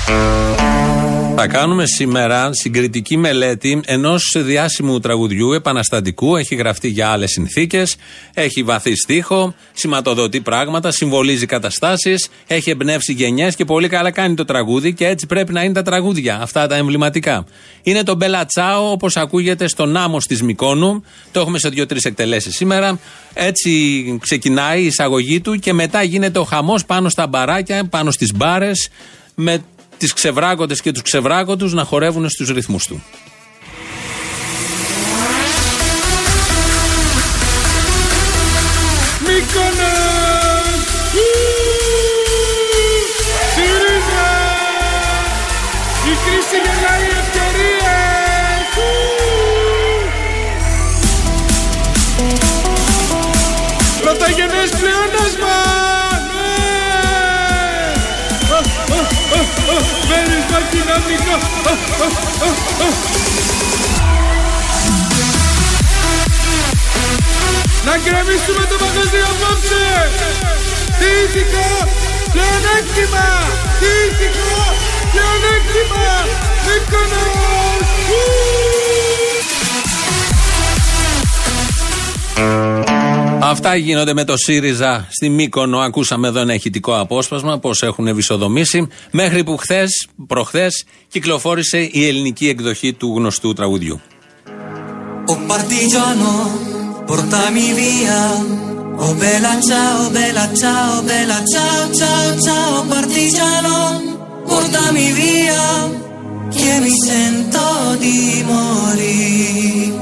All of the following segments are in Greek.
Θα κάνουμε σήμερα συγκριτική μελέτη ενός διάσημου τραγουδιού επαναστατικού. Έχει γραφτεί για άλλες συνθήκες, έχει βαθύ στίχο, σηματοδοτεί πράγματα, συμβολίζει καταστάσεις, έχει εμπνεύσει γενιές και πολύ καλά κάνει το τραγούδι και έτσι πρέπει να είναι τα τραγούδια, αυτά τα εμβληματικά. Είναι το Μπέλα Τσάο, όπως ακούγεται στο Νάμος της Μυκόνου. Το έχουμε σε 2-3 εκτελέσεις σήμερα. Έτσι ξεκινάει η εισαγωγή του και μετά γίνεται ο χαμός πάνω στα μπαράκια, πάνω στις μπάρες, με τις ξεβράκοντες και τους ξεβράκοντους να χορεύουν στους ρυθμούς του. Μύκονος! ΣΥΡΙΖΑ! Η κρίση γεννάει ευκαιρίες! Πρωτογενές πλεόνασμα! Μέρισμα κοινωνικό. Να γκρεμίσουμε το μαγαζί απόψε. Τι ηθικό πλεονέκτημα. Τι ηθικό πλεονέκτημα. Μύκονος. Αυτά γίνονται με το ΣΥΡΙΖΑ στη Μύκονο. Ακούσαμε εδώ ένα ηχητικό απόσπασμα πώς έχουν ευισοδομήσει. Μέχρι που προχθές κυκλοφόρησε η ελληνική εκδοχή του γνωστού τραγουδιού. Ο partigiano, portami via. Oh bella ciao, bella ciao, bella ciao, ciao, ciao. Partigiano, portami via. Che mi sento di morire.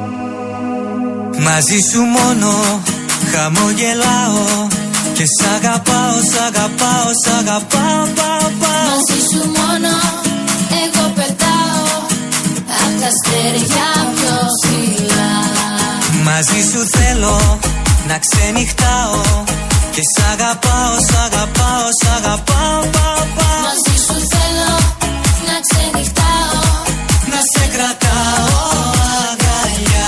Μαζί σου μόνο χαμογελάω και σ' αγαπάω, σ' αγαπάω, σ' αγαπάω, πάω, πάω. Μαζί σου μόνο εγώ πετάω απ' τα αστέρια πιο ψηλά. Μαζί σου θέλω να ξενυχτάω και σ' αγαπάω, σ' αγαπάω, σ' αγαπάω, πάω, πάω. Μαζί σου θέλω να ξενυχτάω, να σε κρατάω αγκαλιά.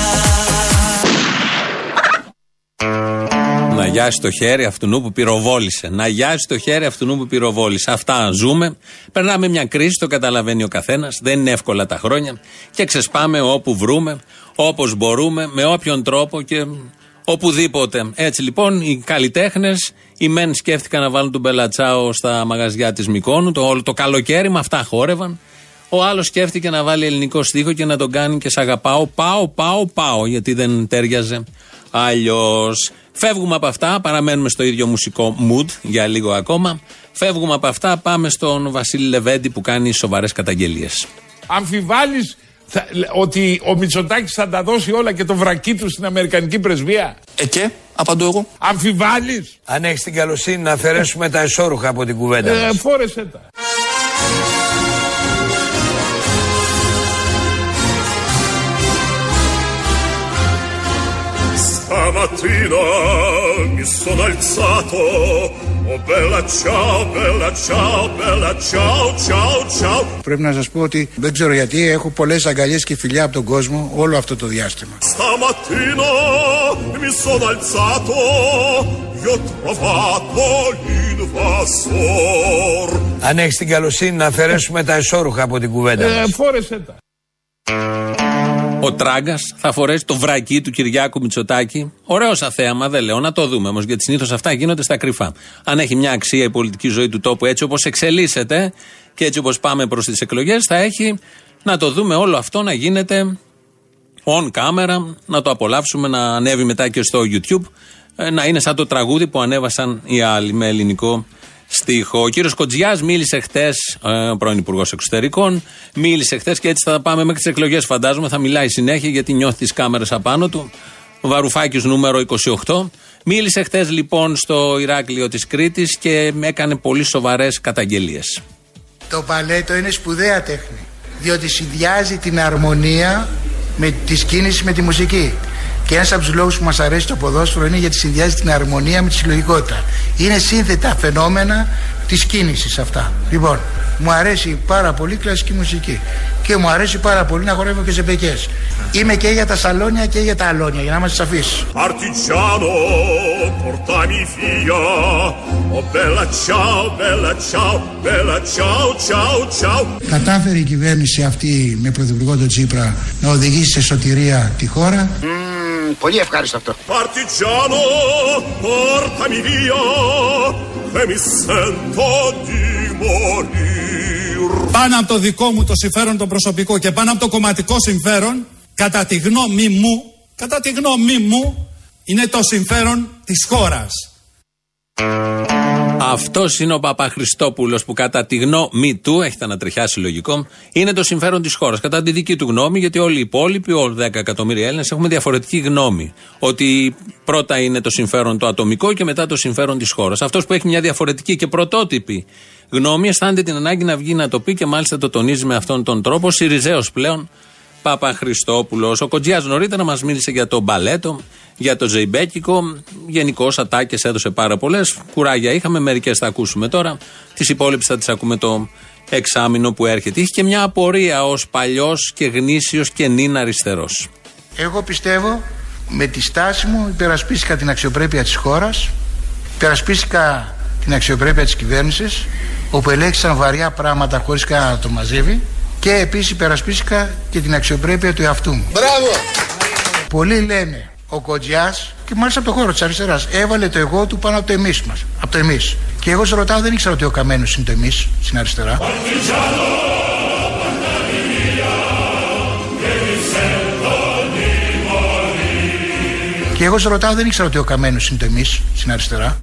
Να γιάσει το χέρι αυτού που πυροβόλησε. Να γιάσει το χέρι αυτού που πυροβόλησε. Αυτά ζούμε. Περνάμε μια κρίση, το καταλαβαίνει ο καθένας. Δεν είναι εύκολα τα χρόνια. Και ξεσπάμε όπου βρούμε, όπως μπορούμε, με όποιον τρόπο και οπουδήποτε. Έτσι λοιπόν οι καλλιτέχνες, οι μεν σκέφτηκαν να βάλουν τον Μπέλα Τσάο στα μαγαζιά της Μυκόνου. Το καλοκαίρι με αυτά χόρευαν. Ο άλλος σκέφτηκε να βάλει ελληνικό στίχο και να τον κάνει και σ' αγαπάω. Πάω, πάω, πάω. Γιατί δεν τέριαζε αλλιώς. Φεύγουμε από αυτά, παραμένουμε στο ίδιο μουσικό mood για λίγο ακόμα. Φεύγουμε από αυτά, πάμε στον Βασίλη Λεβέντη που κάνει σοβαρές καταγγελίες. Αμφιβάλλεις ότι ο Μητσοτάκης θα τα δώσει όλα και το βρακί του στην Αμερικανική πρεσβεία? Και, απαντώ εγώ. Αμφιβάλλεις? Αν έχεις την καλοσύνη να αφαιρέσουμε τα εσώρουχα από την κουβέντα μας. Φόρεσέ τα. Stamattina mi sono alzato, oh bella ciao, bella ciao, bella ciao, ciao, ciao. Πρέπει να σας πω ότι δεν ξέρω γιατί έχω πολλές αγκαλιές και φιλιά από τον κόσμο όλο αυτό το διάστημα. Stamattina mi sono alzato, io ho trovato l'invasor. Αν έχεις την καλοσύνη να αφαιρέσουμε τα εσώρουχα από την κουβέντα μας. Φόρεσέ τα. Ο Τράγκας θα φορέσει το βρακί του Κυριάκου Μητσοτάκη. Ωραίο σαν θέαμα, δεν λέω, να το δούμε όμως, γιατί συνήθως αυτά γίνονται στα κρυφά. Αν έχει μια αξία η πολιτική ζωή του τόπου, έτσι όπως εξελίσσεται και έτσι όπως πάμε προς τις εκλογές, θα έχει να το δούμε όλο αυτό να γίνεται on camera, να το απολαύσουμε, να ανέβει μετά και στο YouTube, να είναι σαν το τραγούδι που ανέβασαν οι άλλοι με ελληνικό στίχο. Ο κύριος Κοντζιάς μίλησε χτες, πρώην Υπουργός Εξωτερικών, μίλησε χτες και έτσι θα πάμε μέχρι τις εκλογές, φαντάζομαι. Θα μιλάει συνέχεια γιατί νιώθει τις κάμερες απάνω του. Βαρουφάκης νούμερο 28. Μίλησε χτες λοιπόν στο Ηράκλειο της Κρήτης και έκανε πολύ σοβαρές καταγγελίες. Το μπαλέτο είναι σπουδαία τέχνη, διότι συνδυάζει την αρμονία με τη σκήνηση με τη μουσική. Και ένας από τους λόγους που μας αρέσει το ποδόσφαιρο είναι γιατί συνδυάζει την αρμονία με τη συλλογικότητα. Είναι σύνθετα φαινόμενα της κίνησης αυτά. Λοιπόν, μου αρέσει πάρα πολύ η κλασική μουσική. Και μου αρέσει πάρα πολύ να χορεύω και σε μπεκές. Είμαι και για τα σαλόνια και για τα αλόνια, για να είμαστε σαφείς. Partigiano, portami via. Oh bella ciao, bella ciao, bella ciao, ciao, ciao. Κατάφερε η κυβέρνηση αυτή με πρωθυπουργό τον Τσίπρα να οδηγήσει σε σωτηρία τη χώρα. Πολύ ευχάριστο αυτό. Partigiano, portami via. E mi sento di morir. Πάνω από το δικό μου το συμφέρον το προσωπικό και πάνω από το κομματικό συμφέρον, κατά τη γνώμη μου, είναι το συμφέρον της χώρας. Αυτός είναι ο Παπαχριστόπουλος που κατά τη γνώμη του, έχει τα ανατριχιάσει λογικό, είναι το συμφέρον της χώρας. Κατά τη δική του γνώμη, γιατί όλοι οι υπόλοιποι, όλοι 10 εκατομμύρια Έλληνες, έχουμε διαφορετική γνώμη. Ότι πρώτα είναι το συμφέρον το ατομικό και μετά το συμφέρον της χώρας. Αυτός που έχει μια διαφορετική και πρωτότυπη γνώμη, αισθάνεται την ανάγκη να βγει να το πει και μάλιστα το τονίζει με αυτόν τον τρόπο. Σιριζέος πλέον Παπαχριστόπουλος. Ο Κοντζιάς νωρίτερα μας μίλησε για το μπαλέτο, για το ζεϊμπέκικο. Γενικώς ατάκες έδωσε πάρα πολλές. Κουράγια είχαμε, μερικές θα ακούσουμε τώρα. Τις υπόλοιπες θα τις ακούμε το εξάμηνο που έρχεται. Είχε και μια απορία ως παλιός και γνήσιος και νυν αριστερός. Εγώ πιστεύω με τη στάση μου υπερασπίστηκα την αξιοπρέπεια της χώρας, υπερασπίστηκα την αξιοπρέπεια της κυβέρνησης, όπου ελέγχθησαν βαριά πράγματα χωρίς κανένα να το μαζεύει, και επίσης υπερασπίστηκα και την αξιοπρέπεια του εαυτού μου. Μπράβο! Πολλοί λένε ο Κοντζιάς, και μάλιστα από το χώρο της αριστεράς, έβαλε το εγώ του πάνω από το εμείς μας. Από το εμείς. Και εγώ σε ρωτάω, δεν ήξερα ότι ο Καμένος είναι το εμείς στην αριστερά. Και εγώ σε ρωτάω, δεν ήξερα ότι ο Καμένος είναι το εμείς στην αριστερά.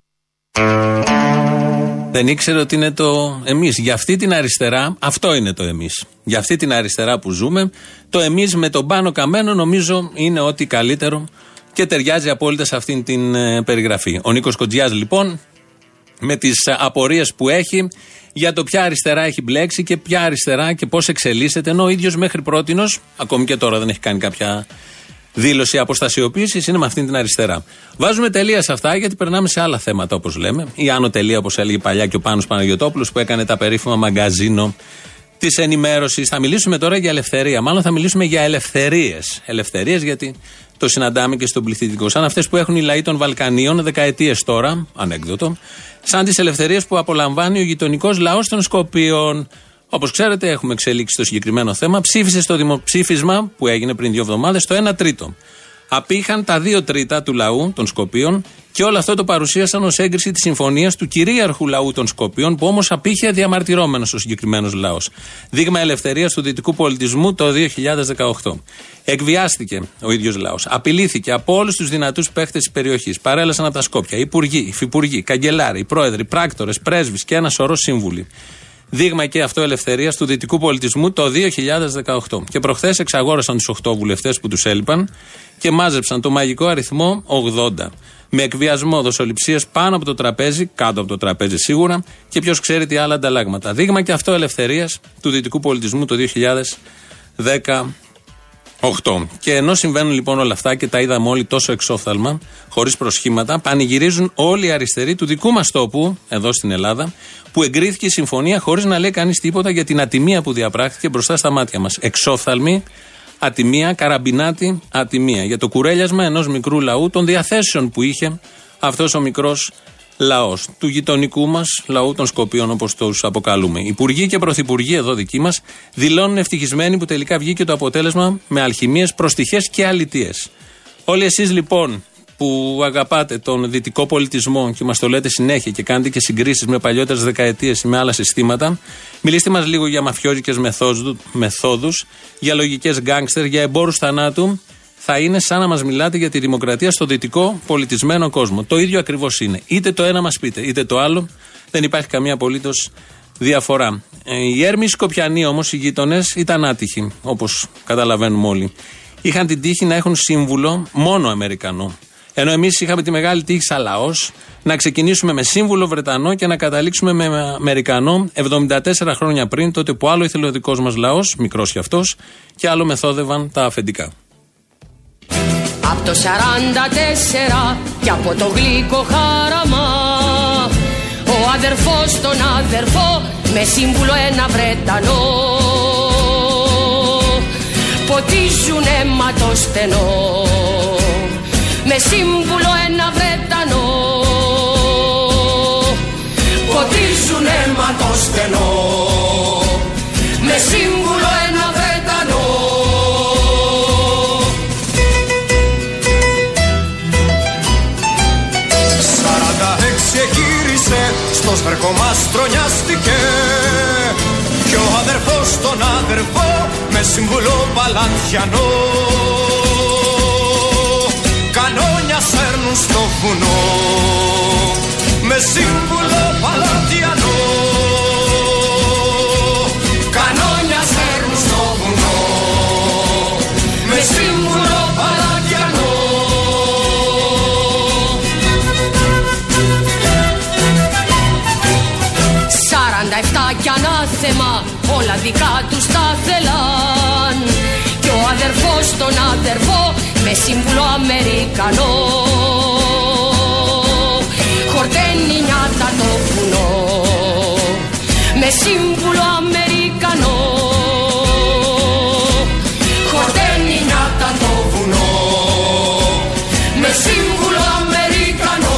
Δεν ήξερε ότι είναι το εμείς. Για αυτή την αριστερά, αυτό είναι το εμείς. Για αυτή την αριστερά που ζούμε, το εμείς με τον Πάνο Καμένο νομίζω είναι ό,τι καλύτερο και ταιριάζει απόλυτα σε αυτήν την περιγραφή. Ο Νίκος Κοντζιάς λοιπόν, με τις απορίες που έχει για το ποια αριστερά έχει μπλέξει και ποια αριστερά και πώς εξελίσσεται, ενώ ο ίδιος μέχρι πρότινος, ακόμη και τώρα δεν έχει κάνει κάποια δήλωση αποστασιοποίησης, είναι με αυτήν την αριστερά. Βάζουμε τελεία σε αυτά γιατί περνάμε σε άλλα θέματα, όπως λέμε. Η άνω τελεία, όπως έλεγε παλιά και ο Πάνος Παναγιωτόπουλος που έκανε τα περίφημα μαγκαζίνο της ενημέρωσης. Θα μιλήσουμε τώρα για ελευθερία. Μάλλον θα μιλήσουμε για ελευθερίες. Ελευθερίες γιατί το συναντάμε και στον πληθυντικό. Σαν αυτές που έχουν οι λαοί των Βαλκανίων δεκαετίες τώρα, ανέκδοτο, σαν τις ελευθερίες που απολαμβάνει ο γειτονικός λαός των Σκοπίων. Όπως ξέρετε, έχουμε εξελίξει το συγκεκριμένο θέμα. Ψήφισε στο δημοψήφισμα που έγινε πριν 2 εβδομάδες το 1/3. Απήχαν τα 2/3 του λαού των Σκοπίων και όλο αυτό το παρουσίασαν ως έγκριση της συμφωνίας του κυρίαρχου λαού των Σκοπίων, που όμως απήχε διαμαρτυρόμενος ο συγκεκριμένος λαός. Δείγμα ελευθερίας του δυτικού πολιτισμού το 2018. Εκβιάστηκε ο ίδιος λαός. Απειλήθηκε από όλους τους δυνατούς παίχτες της περιοχής. Παρέλασαν από τα Σκόπια υπουργοί, υφυπουργοί, καγκελάροι, πρόεδροι, πράκτορες, πρέσβεις και ένα σωρό σύμβουλοι. Δείγμα και αυτό ελευθερίας του δυτικού πολιτισμού το 2018. Και προχθές εξαγόρασαν τους 8 βουλευτές που τους έλειπαν και μάζεψαν το μαγικό αριθμό 80. Με εκβιασμό, δοσοληψίες πάνω από το τραπέζι, κάτω από το τραπέζι σίγουρα, και ποιος ξέρει τι άλλα ανταλλάγματα. Δείγμα και αυτό ελευθερίας του δυτικού πολιτισμού το 2018. Και ενώ συμβαίνουν λοιπόν όλα αυτά και τα είδαμε όλοι τόσο εξόφθαλμα, χωρίς προσχήματα, πανηγυρίζουν όλοι οι αριστεροί του δικού μας τόπου, εδώ στην Ελλάδα, που εγκρίθηκε η συμφωνία χωρίς να λέει κανείς τίποτα για την ατιμία που διαπράχθηκε μπροστά στα μάτια μας. Εξόφθαλμη ατιμία, καραμπινάτη ατιμία. Για το κουρέλιασμα ενός μικρού λαού, των διαθέσεων που είχε αυτός ο μικρός λαός, του γειτονικού μας λαού των Σκοπίων, όπως τους αποκαλούμε. Υπουργοί και πρωθυπουργοί εδώ δικοί μας δηλώνουν ευτυχισμένοι που τελικά βγήκε το αποτέλεσμα με αλχημίες, προστιχές και αλητίες. Όλοι εσείς λοιπόν που αγαπάτε τον δυτικό πολιτισμό και μας το λέτε συνέχεια και κάνετε και συγκρίσεις με παλιότερες δεκαετίες ή με άλλα συστήματα, μιλήστε μας λίγο για μαφιόζικες μεθόδους, για λογικές γκάνγκστερ, για εμπόρους θανάτου. Θα είναι σαν να μας μιλάτε για τη δημοκρατία στο δυτικό πολιτισμένο κόσμο. Το ίδιο ακριβώς είναι. Είτε το ένα μας πείτε, είτε το άλλο. Δεν υπάρχει καμία απολύτως διαφορά. Οι Έρμοι Σκοπιανοί όμως, οι γείτονες, ήταν άτυχοι, όπως καταλαβαίνουμε όλοι. Είχαν την τύχη να έχουν σύμβουλο μόνο Αμερικανό. Ενώ εμείς είχαμε τη μεγάλη τύχη σαν λαός να ξεκινήσουμε με σύμβουλο Βρετανό και να καταλήξουμε με Αμερικανό 74 χρόνια πριν, τότε που άλλο ήθελε ο δικός μας λαός, μικρός κι αυτός, και άλλο μεθόδευαν τα αφεντικά. Απ' το 44 κι από το γλυκό χάραμα, ο αδερφός τον αδερφό με σύμβουλο ένα Βρετανό, ποτίζουν αίμα το στενό, με σύμβουλο ένα Βρετανό, ποτίζουν αίμα το στενό, με σύμβουλο ένα Βρετανό. Εγύρισε, στο σβέρκο μας τρονιάστηκε κι ο αδερφός τον αδερφό με σύμβουλο Παλατιανό, κανόνια σέρνουν στο βουνό με σύμβουλο Παλατιανό, κανόνια σέρνουν στο βουνό με σύμβουλο Παλατιανό. Κι ανάθεμα όλα δικά τους τα θέλαν κι ο αδερφός τον αδερφό με σύμβουλο Αμερικανό, χορταίνει νιάτα το βουνό με σύμβουλο Αμερικανό, χορταίνει νιάτα το βουνό με σύμβουλο Αμερικανό.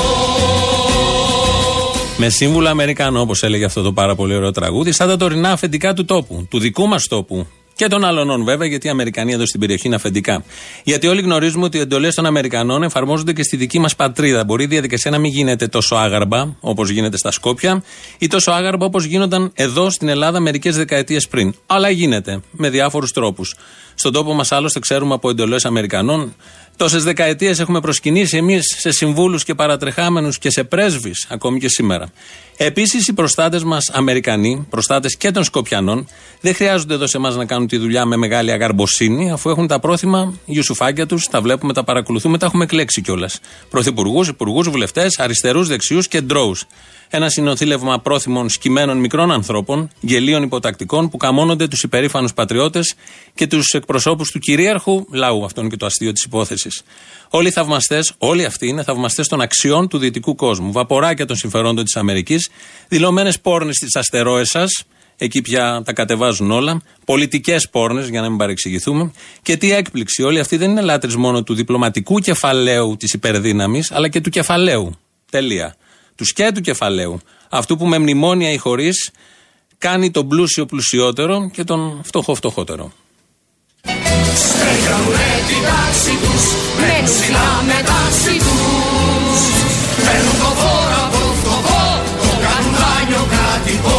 Με σύμβουλο Αμερικανό, όπως έλεγε αυτό το πάρα πολύ ωραίο τραγούδι, σαν τα τωρινά αφεντικά του τόπου, του δικού μας τόπου. Και των αλλωνών βέβαια, γιατί οι Αμερικανοί εδώ στην περιοχή είναι αφεντικά. Γιατί όλοι γνωρίζουμε ότι οι εντολές των Αμερικανών εφαρμόζονται και στη δική μας πατρίδα. Μπορεί η διαδικασία να μην γίνεται τόσο άγαρμπα όπως γίνεται στα Σκόπια ή τόσο άγαρμπα όπως γίνονταν εδώ στην Ελλάδα μερικές δεκαετίες πριν. Αλλά γίνεται με διάφορους τρόπους. Στον τόπο μας άλλωστε ξέρουμε από εντολές Αμερικανών. Τόσες δεκαετίες έχουμε προσκυνήσει εμείς σε συμβούλους και παρατρεχάμενους και σε πρέσβεις, ακόμη και σήμερα. Επίσης, οι προστάτες μας Αμερικανοί, προστάτες και των Σκοπιανών, δεν χρειάζονται εδώ σε εμάς να κάνουν τη δουλειά με μεγάλη αγαρμποσύνη, αφού έχουν τα πρόθυμα γιουσουφάκια τους, τα βλέπουμε, τα παρακολουθούμε, τα έχουμε εκλέξει κιόλας. Πρωθυπουργούς, υπουργούς, βουλευτές, αριστερούς, δεξιούς και ντρόους. Ένα συνοθήλευμα πρόθυμων σκυμμένων μικρών ανθρώπων, γελίων υποτακτικών, που καμώνονται τους υπερήφανους πατριώτες και τους εκπροσώπους του κυρίαρχου λαού. Αυτό είναι και το αστείο της υπόθεσης. Όλοι οι θαυμαστές, όλοι αυτοί είναι θαυμαστές των αξιών του δυτικού κόσμου. Βαποράκια των συμφερόντων της Αμερικής, δηλωμένες πόρνες της αστερόεσας, εκεί πια τα κατεβάζουν όλα. Πολιτικές πόρνες, για να μην παρεξηγηθούμε. Και τι έκπληξη, όλοι αυτοί δεν είναι λάτρεις μόνο του διπλωματικού κεφαλαίου της υπερδύναμης, αλλά και του κεφαλαίου. Τελεία. Του και του κεφαλαίου. Αυτού που με μνημόνια ή χωρίς κάνει τον πλούσιο πλουσιότερο και τον φτωχό φτωχότερο. Στέγρανουνε την τάξη τους, μένουν ψηλά με τάξη τους. Παίρνουν το φόρο από το φτωχό, το κάνουν δάνειο κρατικό.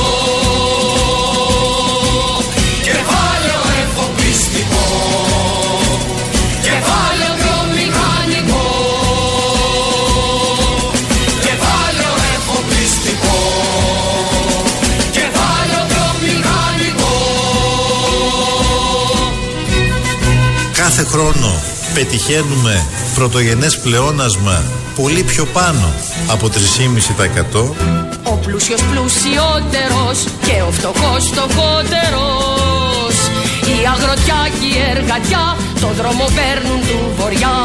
Κεφάλαιο εφοπλιστικό, κεφάλαιο βιομηχανικό, κεφάλαιο εφοπλιστικό, κεφάλαιο βιομηχανικό. Κάθε χρόνο πετυχαίνουμε πρωτογενές πλεόνασμα πολύ πιο πάνω από 3,5%. Ο πλούσιος πλουσιότερος και ο φτωχός φτωχότερος. Η αγροτιά και η εργατιά το δρόμο παίρνουν του βοριά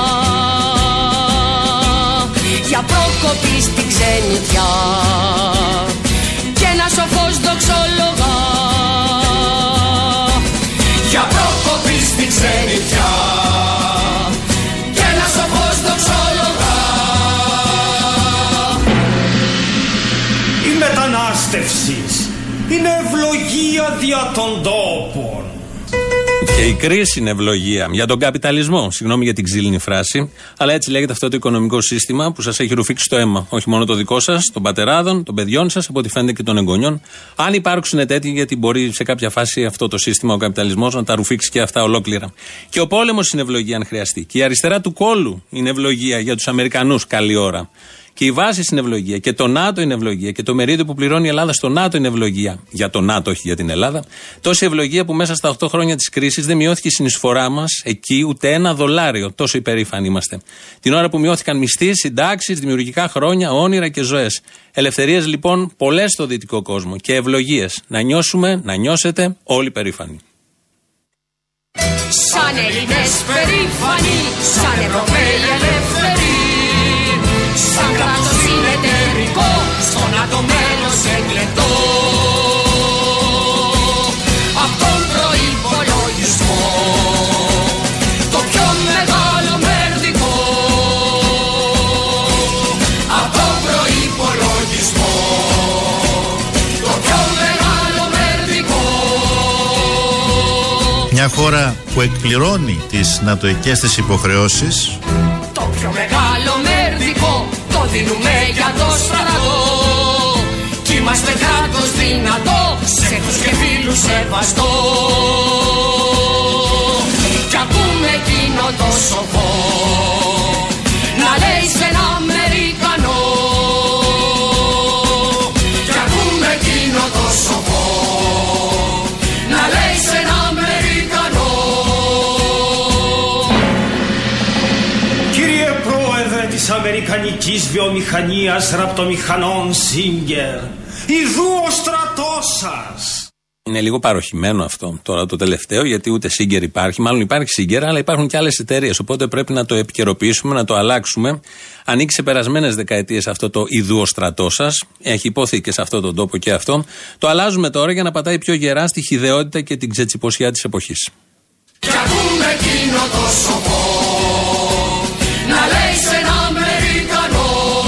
για πρόκοπη στην ξενιτιά. Και ένα σοφός δοξολογά Για πρόκοπη στην ξενιτιά. Και ένα σοφός δοξολογά. Η μετανάστευση είναι ευλογία δια των τόπων. Και η κρίση είναι ευλογία για τον καπιταλισμό. Συγγνώμη για την ξύλινη φράση, αλλά έτσι λέγεται αυτό το οικονομικό σύστημα που σας έχει ρουφήξει το αίμα. Όχι μόνο το δικό σας, των πατεράδων, των παιδιών σας, από ό,τι φαίνεται και των εγγονιών. Αν υπάρξουν τέτοιοι, γιατί μπορεί σε κάποια φάση αυτό το σύστημα, ο καπιταλισμός, να τα ρουφήξει και αυτά ολόκληρα. Και ο πόλεμος είναι ευλογία, αν χρειαστεί. Και η αριστερά του κόλου είναι ευλογία για τους Αμερικανούς, καλή ώρα. Και η βάση είναι ευλογία. Και το ΝΑΤΟ είναι ευλογία. Και το μερίδιο που πληρώνει η Ελλάδα στο ΝΑΤΟ είναι ευλογία. Για το ΝΑΤΟ, όχι για την Ελλάδα. Τόση ευλογία που μέσα στα 8 χρόνια της κρίσης δεν μειώθηκε η συνεισφορά μας εκεί ούτε $1. Τόσο υπερήφανοι είμαστε. Την ώρα που μειώθηκαν μισθοί, συντάξεις, δημιουργικά χρόνια, όνειρα και ζωές. Ελευθερίες λοιπόν πολλές στο δυτικό κόσμο. Και ευλογίες. Να νιώσουμε, να νιώσετε όλοι περήφανοι. Σαν Έλληνες περήφανοι, σαν Ευρωπαίοι ελεύθεροι, σαν κράτος συνεταιρικό, στον ΝΑΤΟ μέλος εκλεκτό. Απ' τον προϋπολογισμό, το πιο μεγάλο μερδικό. Απ' τον προϋπολογισμό, το πιο μεγάλο μερδικό. Μια χώρα που εκπληρώνει τις νατοικές της υποχρεώσεις. Το πιο μεγάλο μερδικό το δίνουμε για το στρατό. Κι είμαστε κράτος δυνατό, σε τους και φίλους σεβαστό. Κι ακούμε εκείνο το σοφό να λέει σε ένα Αμερικανό. Κι ακούμε εκείνο το σοφό να λέει σε ένα Αμερικανό. Κύριε Πρόεδρε της Αμερικανικής Βιομηχανίας Ραπτομηχανών Singer, ιδού ο στρατός σας. Είναι λίγο παροχημένο αυτό τώρα το τελευταίο, γιατί ούτε Singer υπάρχει. Μάλλον υπάρχει Singer, αλλά υπάρχουν και άλλες εταιρείες. Οπότε πρέπει να το επικαιροποιήσουμε, να το αλλάξουμε. Ανήκει σε περασμένες δεκαετίες αυτό το ιδού ο στρατός σας. Έχει υποθεί και σε αυτόν τον τόπο και αυτό. Το αλλάζουμε τώρα για να πατάει πιο γερά στη χυδαιότητα και την ξετσιποσιά της εποχής. Κι ακούμε εκείνο το σοφό να λέει σε ένα Αμερικανό.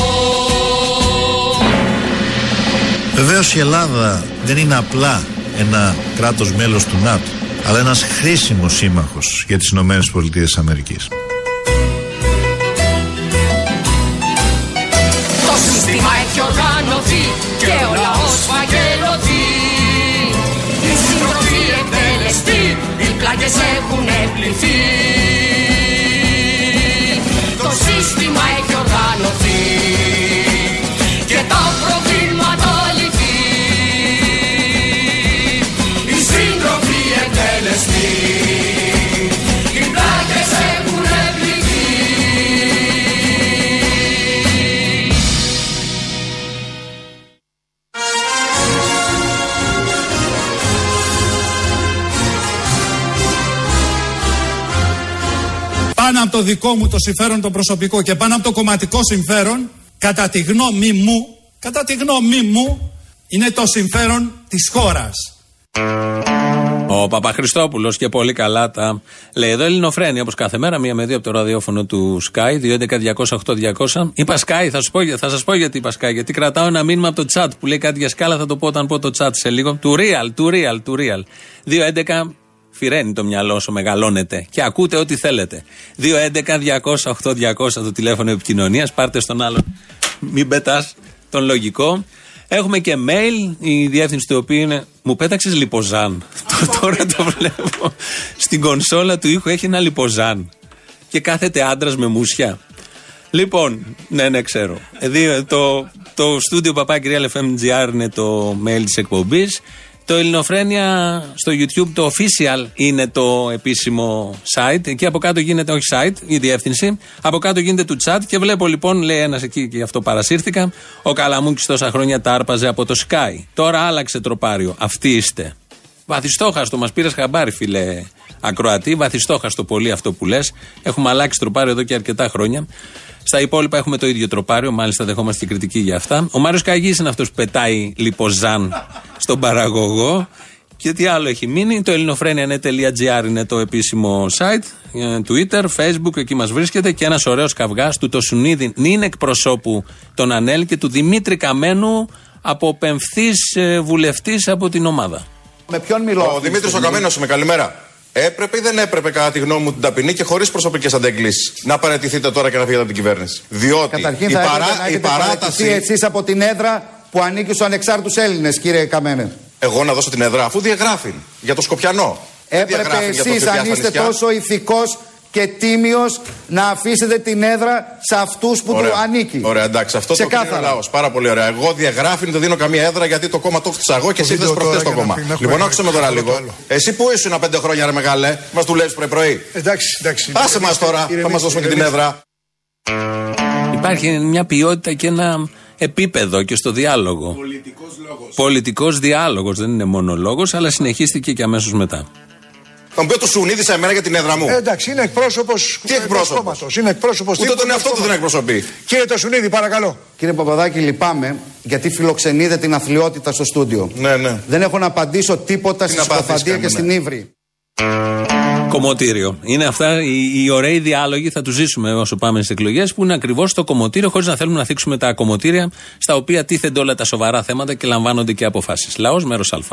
Βεβαίως η Ελλάδα δεν είναι απλά ένα κράτος μέλος του ΝΑΤΟ, αλλά ένας χρήσιμος σύμμαχος για τις Ηνωμένες Πολιτείες της Αμερικής. Το σύστημα έχει οργανωθεί και ο λαός φαγελωθεί. Οι σύντροφοι εκτελεστεί, οι πλάκες έχουν πληθεί. Το σύστημα έχει οργανωθεί και τα προβλήματα λυθεί. Οι σύντροφοι εκτελεστεί, οι πλάκες έχουν πληθεί. Πάνω από το δικό μου το συμφέρον το προσωπικό και πάνω από το κομματικό συμφέρον, κατά τη γνώμη μου, είναι το συμφέρον της χώρας. Ο Παπαχριστόπουλος και πολύ καλά τα λέει. Εδώ Ελληνοφρένεια, όπως κάθε μέρα, 1 με 2 από το ραδιόφωνο του Sky, 211-208-200. Είπα Sky, θα σας πω γιατί είπα Sky. Γιατί κρατάω ένα μήνυμα από το chat που λέει κάτι για σκάλα, θα το πω όταν πω το chat σε λίγο. Του real. 211, φυραίνει το μυαλό όσο μεγαλώνεται και ακούτε ό,τι θέλετε. 211-208-200 το τηλέφωνο επικοινωνίας. Πάρτε στον άλλον, μην πετάς τον λογικό. Έχουμε και mail, η διεύθυνση του οποίου είναι. Μου πέταξες λιποζάν. Τώρα το βλέπω. Στην κονσόλα του ήχου έχει ένα λιποζάν. Και κάθεται άντρας με μουσια. Λοιπόν, ναι, ξέρω. Το στούντιο @realfm.gr είναι το mail της εκπομπής. Το Ελληνοφρένεια στο YouTube, το official είναι το επίσημο site. Εκεί από κάτω γίνεται, όχι site, η διεύθυνση. Από κάτω γίνεται του chat και βλέπω λοιπόν, λέει ένας εκεί και γι' αυτό παρασύρθηκα. Ο Καλαμούκης τόσα χρόνια τα άρπαζε από το Sky. Τώρα άλλαξε τροπάριο. Αυτοί είστε. Βαθιστόχαστο, μας πήρες χαμπάρι, φίλε ακροατή. Βαθιστόχαστο πολύ αυτό που λες. Έχουμε αλλάξει τροπάριο εδώ και αρκετά χρόνια. Στα υπόλοιπα έχουμε το ίδιο τροπάριο, μάλιστα δεχόμαστε και κριτική για αυτά. Ο Μάριος Καγής είναι αυτός που πετάει λιποζάν στον παραγωγό. Και τι άλλο έχει μείνει, το ελληνοφρένια.net.gr είναι το επίσημο site, Twitter, Facebook, εκεί μας βρίσκεται και ένας ωραίος καυγάς του Τοσουνίδη νυν εκπροσώπου των ΑΝΕΛ και του Δημήτρη Καμένου, από πεμφθής βουλευτής από την ομάδα. Με ποιον μιλώ? Ο Δημήτρης ο Καμένος, με καλημέρα. Έπρεπε ή δεν έπρεπε, κατά τη γνώμη μου, την ταπεινή και χωρίς προσωπικές αντεγκλήσεις, να παραιτηθείτε τώρα και να φύγετε από την κυβέρνηση? Διότι καταρχήν η παράταση. Εσείς από την έδρα που ανήκει στους ανεξάρτητους Έλληνες, κύριε Καμένε. Εγώ να δώσω την έδρα, αφού διαγράφει για το Σκοπιανό. Έπρεπε εσείς, αν είστε τόσο ηθικός και τίμιος, να αφήσετε την έδρα σε αυτούς που του ανήκει. Ωραία, εντάξει, αυτό το κρίνει ο λαός. Πάρα πολύ ωραία. Εγώ διαγράφει, δεν δίνω καμία έδρα γιατί το κόμμα το έχτισα εγώ και εσύ δεν προχθές το κόμμα. Λοιπόν, άκουσε με τώρα λίγο. Εσύ που ήσουν 5 χρόνια, ρε μεγάλε, μας δουλεύεις πρωί-πρωί. Εντάξει. Άσε μας τώρα, θα μας δώσουμε και την έδρα. Υπάρχει μια ποιότητα και ένα επίπεδο και στο διάλογο. Πολιτικός διάλογος, δεν είναι μόνο λόγος, αλλά συνεχίστηκε και αμέσως μετά. Θα μου πει το Σουνίδη σε μένα για την έδρα μου. Εντάξει, είναι εκπρόσωπος. Τι εκπρόσωπος? Είναι εκπρόσωπος. Ούτε τον εαυτό του δεν εκπροσωπεί. Κύριε το Σουνίδη, παρακαλώ. Κύριε Παπαδάκη, λυπάμαι γιατί φιλοξενείτε την αθλιότητα στο στούντιο. Ναι. Δεν έχω να απαντήσω τίποτα στη Σκοφαντία και στην Ύβρη. Κομμωτήριο. Είναι αυτά οι ωραίοι διάλογοι, θα του ζήσουμε όσο πάμε στις εκλογές, που είναι ακριβώς στο κομμωτήριο, χωρίς να θέλουμε να θίξουμε τα κομμωτήρια στα οποία τίθενται όλα τα σοβαρά θέματα και λαμβάνονται και αποφάσεις. Λαός, μέρος Α.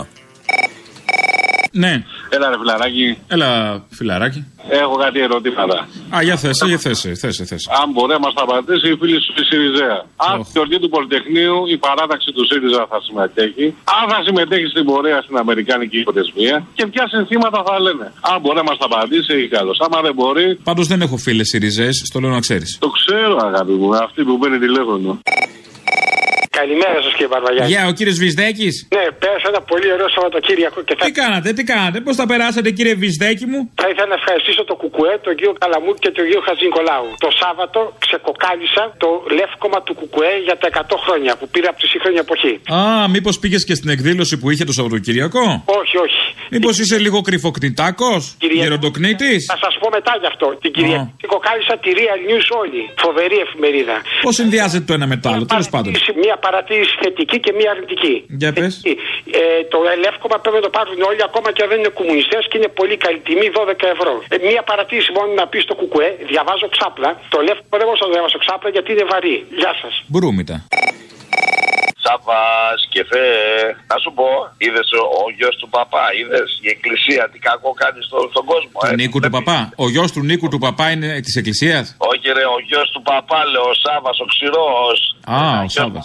Ναι. Έλα ρε φιλαράκι. Έλα φιλαράκι. Έχω κάτι ερωτήματα. Για θέσε. Αν μπορεί να μας τα απαντήσει η φίλη σου η Σιριζέα. Αν στη γιορτή του Πολυτεχνείου η παράταξη του ΣΥΡΙΖΑ θα συμμετέχει, αν θα συμμετέχει στην πορεία στην Αμερικάνικη πρεσβεία και ποια συνθήματα θα λένε. Αν μπορεί να μας τα απαντήσει, έχει καλώς. Άμα δεν μπορεί. Πάντως δεν έχω φίλες Σιριζέες, στο λέω να ξέρεις. Το ξέρω, αγάπη μου, αυτή που παίρνει τηλέφωνο. Καλημέρα σας κύριε Μπαρβαγιάννη. Γεια, ο κύριος Βυσδέκης. Ναι, πέρασα ένα πολύ ωραίο Σαββατοκύριακο και θα... Τι κάνατε, πώς τα περάσατε κύριε Βυσδέκη μου? Θα ήθελα να ευχαριστήσω το Κουκουέ, τον κύριο Καλαμούκ και τον κύριο Χατζηνικολάου. Το Σάββατο ξεκοκάλισα το λεύκομα του Κουκουέ για τα 100 χρόνια που πήρα από τη σύγχρονη εποχή. Μήπως πήγες και στην εκδήλωση που είχε το Σαββατοκύριακο? Όχι. Μήπως είσαι λίγο κρυφοκτητάκος, γεροντοκνήτης? Θα σας πω μετά γι' αυτό. Την Κυριακή ξεκοκάλισα τη Real News όλη. Φοβερή εφημερίδα. Πώς συνδυάζεται το ένα με το άλλο, τέλος πάντων? Μια παρατήρηση θετική και μια αρνητική. Για πες. Το ελεύκομα πρέπει να το πάρουν όλοι, ακόμα και αν δεν είναι κομμουνιστές και είναι πολύ καλή τιμή, 12 ευρώ. Μια παρατήρηση μόνο να πει στο Κουκουέ, διαβάζω ξάπλα. Το ελεύκομα δεν μπορούσα να διαβάσω ξάπλα γιατί είναι βαρύ. Γεια σας. Μπρούμητα. Σάββας και να σου πω, είδες ο γιος του παπά, είδες η εκκλησία τι κακό κάνει στον κόσμο. Του Νίκου του παπά. Ο γιος του Νίκου του παπά είναι της εκκλησίας? Όχι ρε, ο γιος του παπά λέω, ο Σάββας, ο ξηρός. Ο Σάββας.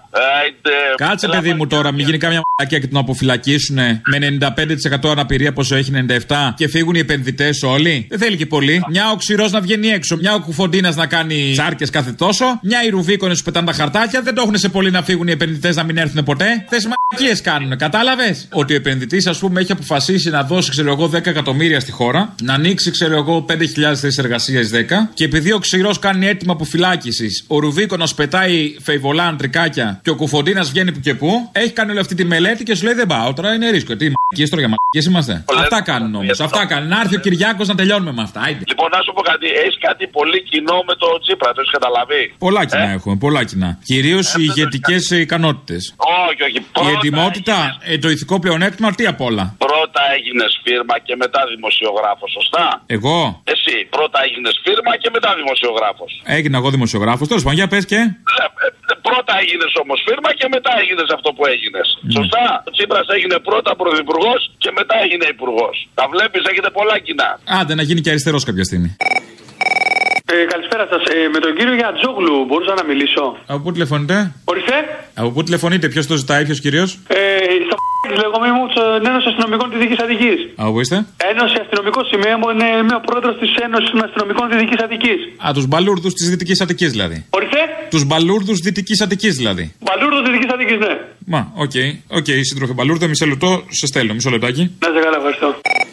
Κάτσε παιδί μου τώρα, μην γίνει κάμια μαλακία και τον αποφυλακίσουνε με 95% αναπηρία πόσο έχει 97 και φύγουν οι επενδυτές όλοι. Δεν θέλει και πολύ. Μια ο ξηρός να βγαίνει έξω, μια ο Κουφοντίνας να κάνει τσάρκες κάθε τόσο, μια οι ρουβίκονες που πετάνε τα χαρτάκια, δεν το έχουν σε πολύ να φύγουν οι επενδυτές να μην έρθουν ποτέ. Θες μαλακίες κάνουνε, κατάλαβες? Ότι ο επενδυτής, ας πούμε, έχει αποφασίσει να δώσει, ξέρω εγώ, 10 εκατομμύρια στη χώρα, να ανοίξει, ξέρω εγώ, 5.000 θέσεις εργασίας 10, και επειδή ο ξηρός κάνει έτοιμα αποφυλάκησης, ο ρουβίκονας πετάει φεϊβολά αντρικάκια και ο Κουφοντίνας βγαίνει που και που, έχει κάνει όλη αυτή τη μελέτη και σου λέει δεν πάω τώρα, είναι ρίσκο. Τι μαλακίες τώρα, για μαλακίες είμαστε? Αυτά κάνουν όμως. Αυτά κάνουν. Να έρθει ο Κυριάκος να τελειώνουμε με αυτά. Άιντε. Λοιπόν, να σου πω κάτι, έχει κάτι πολύ κοινό με το Τσίπρα, το έχει καταλαβεί? Πολλά κοινά έχουμε, πολλά κοινά. Κυρίως οι ηγετικές ικανότητες. Όχι. Η ετοιμότητα, το ηθικό πλεονέκτημα, τι απ' όλα? Πρώτα έγινες φίρμα και μετά δημοσιογράφος, σωστά? Εγώ? Εσύ, πρώτα έγινες φίρμα και μετά δημοσιογράφος. Έγινα εγώ δημοσιογράφος, τέλος πάντων, για πες και. Πρώτα έγινες όμως φίρμα και μετά έγινες αυτό που έγινες. Σωστά? Ο Τσίπρας έγινε πρώτα πρωθυπουργός και μετά έγινε υπουργός. Τα βλέπεις, έχετε πολλά κοινά. Άντε να γίνει και αριστερός κάποια στιγμή. Καλησπέρα σας. Με τον κύριο Γιατζόγλου μπορούσα να μιλήσω? Από πού τηλεφωνείτε? Ορίστε. Από πού τηλεφωνείτε, ποιος το ζητάει, ποιος κύριος? Λέγομαι ήμουν στην Ένωση Αστυνομικών της Δυτικής Αττικής. Από πού είστε? Ένωση Αστυνομικών σημαία μου, είμαι ο πρόεδρος της Ένωσης των Αστυνομικών της Δυτικής Αττικής. Τους μπαλούρδους της Δυτικής Αττικής δηλαδή. Ορίστε. Τους μπαλούρδους Δυτικής Αττικής δηλαδή. Μπαλούρδους Δυτικής Αττικής, ναι. Οκ, σύντροφε μπαλούρδα, μισό λεπτό, σε στέλνω, μισό λεπτάκι. Να σε καλά, ευχαριστώ.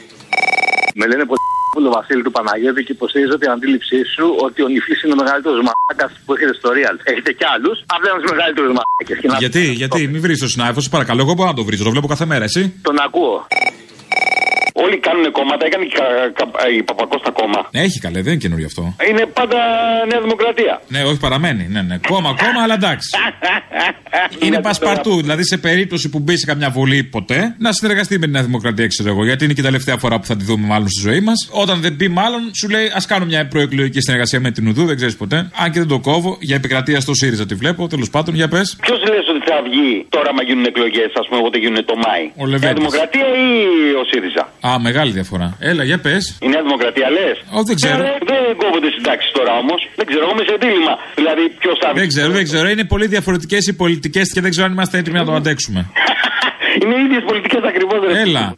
Με λένε Πούλο Βασίλη του Παναγιώτη και υποστηρίζω την αντίληψή σου ότι ο Νιφλής είναι ο μεγαλύτερος μαλάκας που έχετε στο Real. Έχετε κι άλλους, απλά είναι τους μεγαλύτερους μαλάκες. Γιατί, μην βρεις το συνάδελφο, σε παρακαλώ, εγώ μπορώ να το βρίζω, το βλέπω κάθε μέρα, εσύ. Τον ακούω. Όλοι κάνουν κόμματα, έκανε και η Παπακώστα κόμμα. Έχει καλέ, δεν είναι καινούριο αυτό. Είναι πάντα Νέα Δημοκρατία. Ναι, όχι παραμένει. Ναι. Κόμμα, αλλά εντάξει. Είναι πασπαρτού. Δηλαδή σε περίπτωση που μπει σε καμιά βολή ποτέ, να συνεργαστεί με τη Νέα Δημοκρατία, ξέρω εγώ. Γιατί είναι και η τελευταία φορά που θα τη δούμε μάλλον στη ζωή μας. Όταν δεν μπει, μάλλον σου λέει α κάνω μια προεκλογική συνεργασία με την Ουδού, δεν ξέρει ποτέ. Αν και δεν το κόβω, για επικρατεία στο ΣΥΡΙΖΑ τη βλέπω, τέλος πάντων, για πες. Ποιο λες ότι θα βγει τώρα, μα γίνουν εκλογές, α πούμε, όποτε γίνουν το Μάη? Η Νέα Δημοκρατία ή ο ΣΥΡΙΖΑ? Μεγάλη διαφορά. Έλα, για πες. Η Νέα Δημοκρατία λες? Δεν ξέρω. Δεν κόβονται συντάξεις τώρα όμως. Δεν ξέρω, εγώ είμαι σε δίλημμα. Δηλαδή, ποιος θα... Δεν ξέρω. Είναι πολύ διαφορετικές οι πολιτικές και δεν ξέρω αν είμαστε έτοιμοι να το αντέξουμε. Είναι οι ίδιες πολιτικές ακριβώς. Έλα.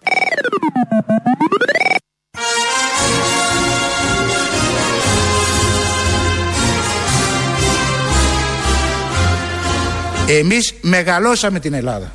Εμείς μεγαλώσαμε την Ελλάδα.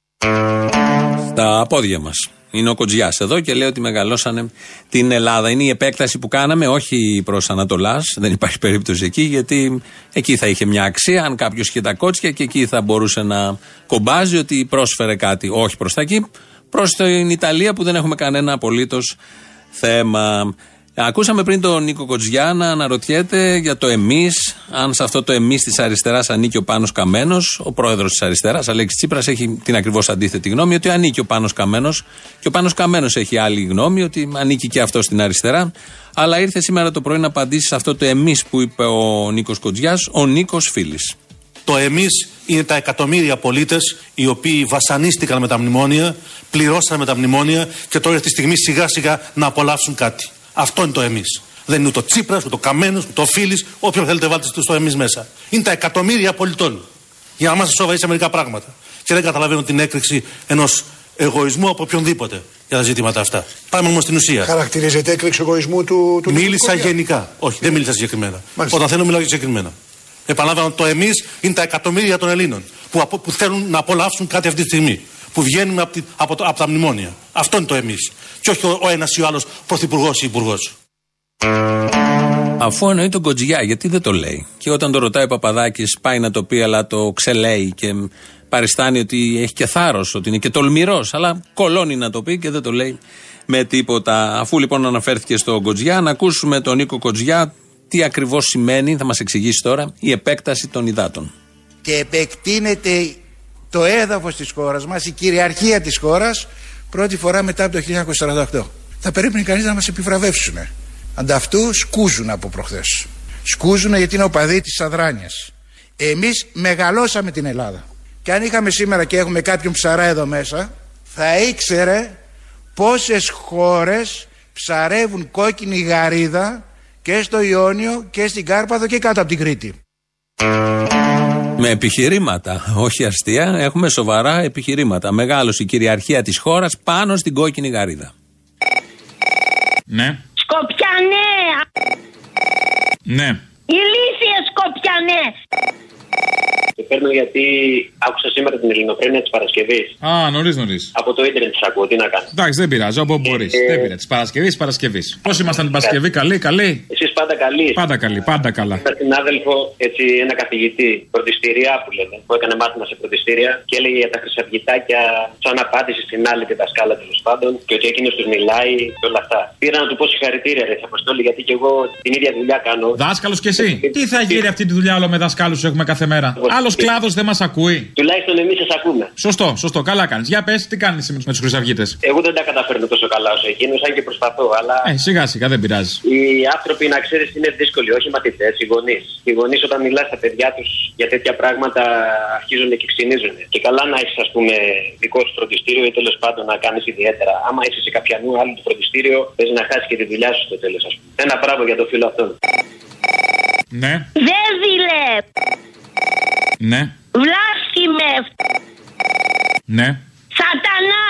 Στα πόδια μας. Είναι ο Κοτζιάς εδώ και λέει ότι μεγαλώσανε την Ελλάδα. Είναι η επέκταση που κάναμε, όχι προς Ανατολάς. Δεν υπάρχει περίπτωση εκεί, γιατί εκεί θα είχε μια αξία. Αν κάποιος είχε τα κότσια και εκεί θα μπορούσε να κομπάζει ότι πρόσφερε κάτι, όχι προς τα εκεί, προς την Ιταλία που δεν έχουμε κανένα απολύτως θέμα. Ακούσαμε πριν τον Νίκο Κοτζιά να αναρωτιέται για το εμείς, αν σε αυτό το εμείς της αριστεράς ανήκει ο Πάνος Καμένος. Ο πρόεδρος της αριστεράς, Αλέξης Τσίπρας, έχει την ακριβώς αντίθετη γνώμη, ότι ανήκει ο Πάνος Καμένος. Και ο Πάνος Καμένος έχει άλλη γνώμη, ότι ανήκει και αυτό στην αριστερά. Αλλά ήρθε σήμερα το πρωί να απαντήσει σε αυτό το εμείς που είπε ο Νίκος Κοτζιάς, ο Νίκος Φίλης. Το εμείς είναι τα εκατομμύρια πολίτες οι οποίοι βασανίστηκαν με τα μνημόνια, πληρώσαν με τα μνημόνια και τώρα έρθει τη στιγμή σιγά σιγά να απολαύσουν κάτι. Αυτό είναι το εμείς. Δεν είναι ούτε ο Τσίπρας, ούτε ο Καμένος, ούτε ο Φίλης, όποιον θέλετε βάλτε στο εμείς μέσα. Είναι τα εκατομμύρια πολιτών. Για να είμαστε σοβαροί σε μερικά πράγματα. Και δεν καταλαβαίνω την έκρηξη ενός εγωισμού από οποιονδήποτε για τα ζητήματα αυτά. Πάμε όμως στην ουσία. Χαρακτηρίζεται έκρηξη εγωισμού του Μίλησα γενικά. Όχι, δεν μίλησα συγκεκριμένα. Μάλιστα. Όταν θέλω, μιλάω συγκεκριμένα. Επαναλαμβάνω, το εμείς είναι τα εκατομμύρια των Ελλήνων που θέλουν να απολαύσουν κάτι αυτή τη στιγμή. Που βγαίνουν από τα μνημόνια. Αυτό είναι το εμείς. Και όχι ο ένας ή ο άλλος πρωθυπουργός ή υπουργός. Αφού εννοεί τον Κοτζιά, γιατί δεν το λέει. Και όταν το ρωτάει ο Παπαδάκης, πάει να το πει, αλλά το ξελέει και παριστάνει ότι έχει και θάρρος, ότι είναι και τολμηρός. Αλλά κολώνει να το πει και δεν το λέει με τίποτα. Αφού λοιπόν αναφέρθηκε στον Κοτζιά, να ακούσουμε τον Νίκο Κοτζιά τι ακριβώς σημαίνει, θα μας εξηγήσει τώρα, η επέκταση των υδάτων. Και επεκτείνεται το έδαφος της χώρας μας, η κυριαρχία της χώρας, πρώτη φορά μετά από το 1948. Θα περίπου κανείς να μας επιβραβεύσουν. Ανταυτού σκούζουν από προχθές. Σκούζουν γιατί είναι οπαδοί της αδράνειας. Εμείς μεγαλώσαμε την Ελλάδα. Και αν είχαμε σήμερα και έχουμε κάποιον ψαρά εδώ μέσα, θα ήξερε πόσες χώρες ψαρεύουν κόκκινη γαρίδα και στο Ιόνιο και στην Κάρπαθο και κάτω από την Κρήτη. Με επιχειρήματα, όχι αστεία, έχουμε σοβαρά επιχειρήματα. Μεγάλωσε η κυριαρχία της χώρας πάνω στην κόκκινη γαρίδα. Ναι. Σκοπιανέ! Ναι. Ηλίθιε Σκοπιανέ! Και παίρνω γιατί άκουσα σήμερα την ελληνοφρένεια της Παρασκευής. Α, νωρίς. Από το ίντερνετ της ακούω, τι να κάνω. Εντάξει, δεν πειράζει, όπου μπορείς. Δεν πειράζει. Της Παρασκευής. Πώς ήμασταν την Παρασκευή, καλή. Εσείς πάντα καλοί. Πάντα καλά. Είχα συνάδελφο, έτσι, ένα καθηγητή φροντιστήρια που λένε, που έκανε μάθημα σε φροντιστήρια και έλεγε για τα χρυσαυγητάκια σαν απάντηση στην άλλη δασκάλα τέλος πάντων και ότι εκείνος τους μιλάει και όλα αυτά. Πήρα να του πω συγχαρητήρια, ρε Αποστόλη, γιατί και εγώ την ίδια δουλειά κάνω. Δάσκαλος κι εσύ. Τι θα γίνει αυτή τη δουλειά όλο με δασκάλους έχουμε κάθε μέρα. Άλλος κλάδος δεν μας ακούει. Τουλάχιστον εμείς σας ακούμε. Σωστό, καλά κάνεις. Για πες, τι κάνεις με τους χρυσαυγίτες. Εγώ δεν τα καταφέρνω τόσο καλά όσο εκείνος, αν και προσπαθώ, αλλά. Σιγά δεν πειράζει. Οι άνθρωποι, να ξέρεις, είναι δύσκολοι, όχι οι μαθητές, οι γονείς. Οι γονείς, όταν μιλάς στα παιδιά τους για τέτοια πράγματα, αρχίζουν και ξυνίζουν. Και καλά να έχεις, ας πούμε, δικό σου φροντιστήριο ή τέλος πάντων να κάνεις ιδιαίτερα. Άμα είσαι σε κάποιανού άλλο το φροντιστήριο, παίζει να χάσει και τη δουλειά σου στο τέλος, ας πούμε. Ένα μπράβο για το φίλο αυτόν. Ναι. Βέβηλε! Ναι. Βλάσφημε! Ναι. Σατανά!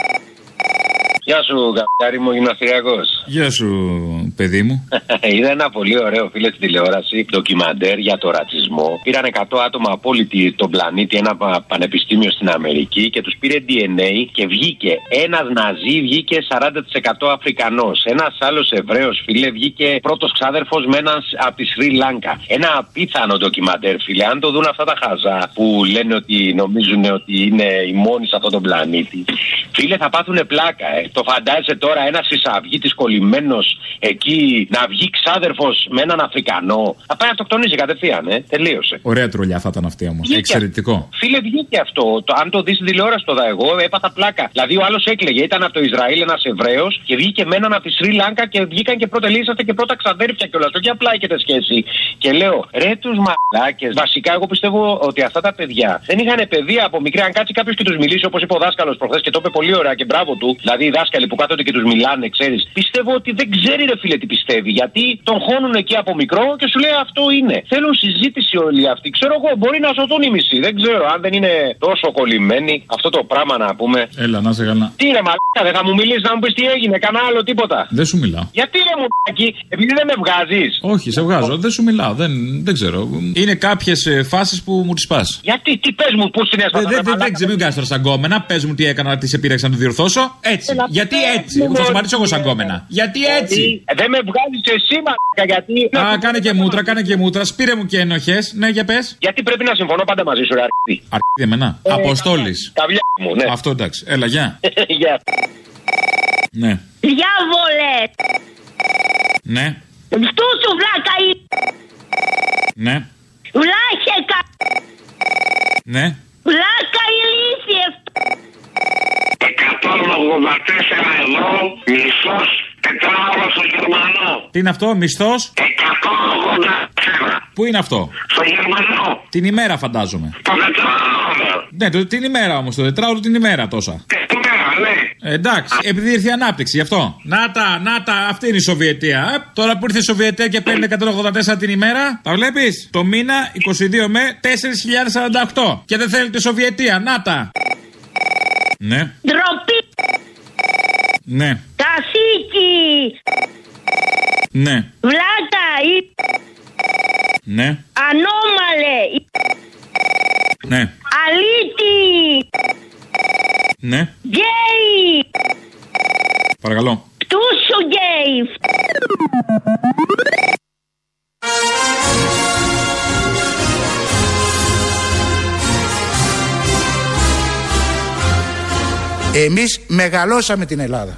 Γεια σου, καπιτάρι μου, γυμναστηριακός. Γεια σου, παιδί μου. Είδα ένα πολύ ωραίο, φίλε, στην τηλεόραση, ντοκιμαντέρ για το ρατσισμό. Πήραν 100 άτομα από όλη τον πλανήτη, ένα πανεπιστήμιο στην Αμερική και τους πήρε DNA και βγήκε ένας Ναζί, βγήκε 40% Αφρικανός. Ένας άλλος Εβραίος, φίλε, βγήκε πρώτος ξάδερφος με έναν από τη Σρι Λάνκα. Ένα απίθανο ντοκιμαντέρ, φίλε. Αν το δουν αυτά τα χαζά που λένε ότι νομίζουν ότι είναι οι μόνοι σε αυτόν τον πλανήτη, φίλε, θα πάθουν πλάκα, Το φαντάζεσαι τώρα ένας εισαυγίτης κολλημένος εκεί να βγει ξάδερφος με έναν Αφρικανό. Θα πάει να αυτοκτονήσει κατευθείαν, τελείωσε. Ωραία τρολιά θα ήταν αυτή όμως. Εξαιρετικό. Φίλε, βγήκε αυτό. Αν το δεις στη τηλεόραση το δα εγώ, έπαθα πλάκα. Δηλαδή ο άλλος έκλαιγε, ήταν από το Ισραήλ ένας Εβραίος και βγήκε με έναν από τη Σρι Λάνκα και βγήκαν και πρώτα λύσατε και πρώτα ξαδέρφια κιόλας. Όχι απλά έχετε σχέση. Και λέω, ρε τους μαλάκες. Βασικά, εγώ πιστεύω ότι αυτά τα παιδιά δεν είχαν παιδεία από μικρή. Αν κάτσει κάποιος και τους μιλήσει, όπως είπε ο δάσκαλος προχθές και το είπε πολύ ωραία και μπράβο του. Δηλαδή οι δάσκαλοι που κάθονται και τους μιλάνε, ξέρεις. Πιστεύω ότι δεν ξέρει, ρε φίλε, τι πιστεύει. Γιατί τον χώνουν εκεί από μικρό και σου λέει αυτό είναι. Θέλουν συζήτηση όλοι αυτοί. Ξέρω εγώ, μπορεί να σωθούν οι μισοί. Δεν ξέρω αν δεν είναι τόσο κολλημένοι αυτό το πράγμα να πούμε. Έλα, να σε καλά. Τι ρε μαλάκα, δεν θα μου μιλήσει να μου πει τι έγινε, κανένα άλλο τίποτα. Δεν σου μιλάω. Γιατί ρε μουλάκι, επειδή δεν με βγάζεις. Όχι, σε βγάζω, δεν σου μιλάω. Δεν ξέρω. Είναι κάποιες φάσεις που μου τις πας. Γιατί, τι πες μου, πού στην έσπατα. Δεν ξέρω, μην κάνεις τώρα σαν κόμενα. Πες μου τι έκανα, τι σε πήρεξα να το διορθώσω. Έτσι. Γιατί έτσι. Θα σου απαντήσω εγώ σαν κόμενα. Γιατί έτσι. Δεν με βγάζεις εσύ, μαλάκα, γιατί. Α, κάνε και μούτρα. Σπήρε μου και ενοχές. Ναι, για πες. Γιατί πρέπει να συμφωνώ πάντα μαζί σου, ρε αρχίδι. Αρχίδι εμένα. Αποστόλης. Καβλιά μου, ναι. Αυτό εντάξει. Έλα, γεια. Γεια. Ναι. Διάβολε. Ναι. Στου σου βλάκα ή. Ναι. Βλάχεκα. Ναι. Βλάκα ηλίθιε. 184 ευρώ μισθός τετράωρο στο Γερμανό. Τι είναι αυτό, μισθός? 184. Πού είναι αυτό? Στο Γερμανό. Την ημέρα φαντάζομαι. Το τετράωρο. Ναι, την ημέρα όμως, το τετράωρο την ημέρα τόσα. Την ημέρα, ναι. Εντάξει, επειδή ήρθε η ανάπτυξη, γι' αυτό. Να τα, αυτή είναι η Σοβιετία. Τώρα που ήρθε η Σοβιετία και παίρνει 184 την ημέρα, τα βλέπεις? Το μήνα 22 με 4.048. Και δεν θέλετε Σοβιετία, να τα. Ναι. Ντροπή. Ναι. Καθήκη. Ναι. Βλάκα ή. Ναι. Ανώμαλε. Ναι. Αλήτη. Ναι. Γκέι. Παρακαλώ. Τούσου γκέι. Εμείς μεγαλώσαμε την Ελλάδα.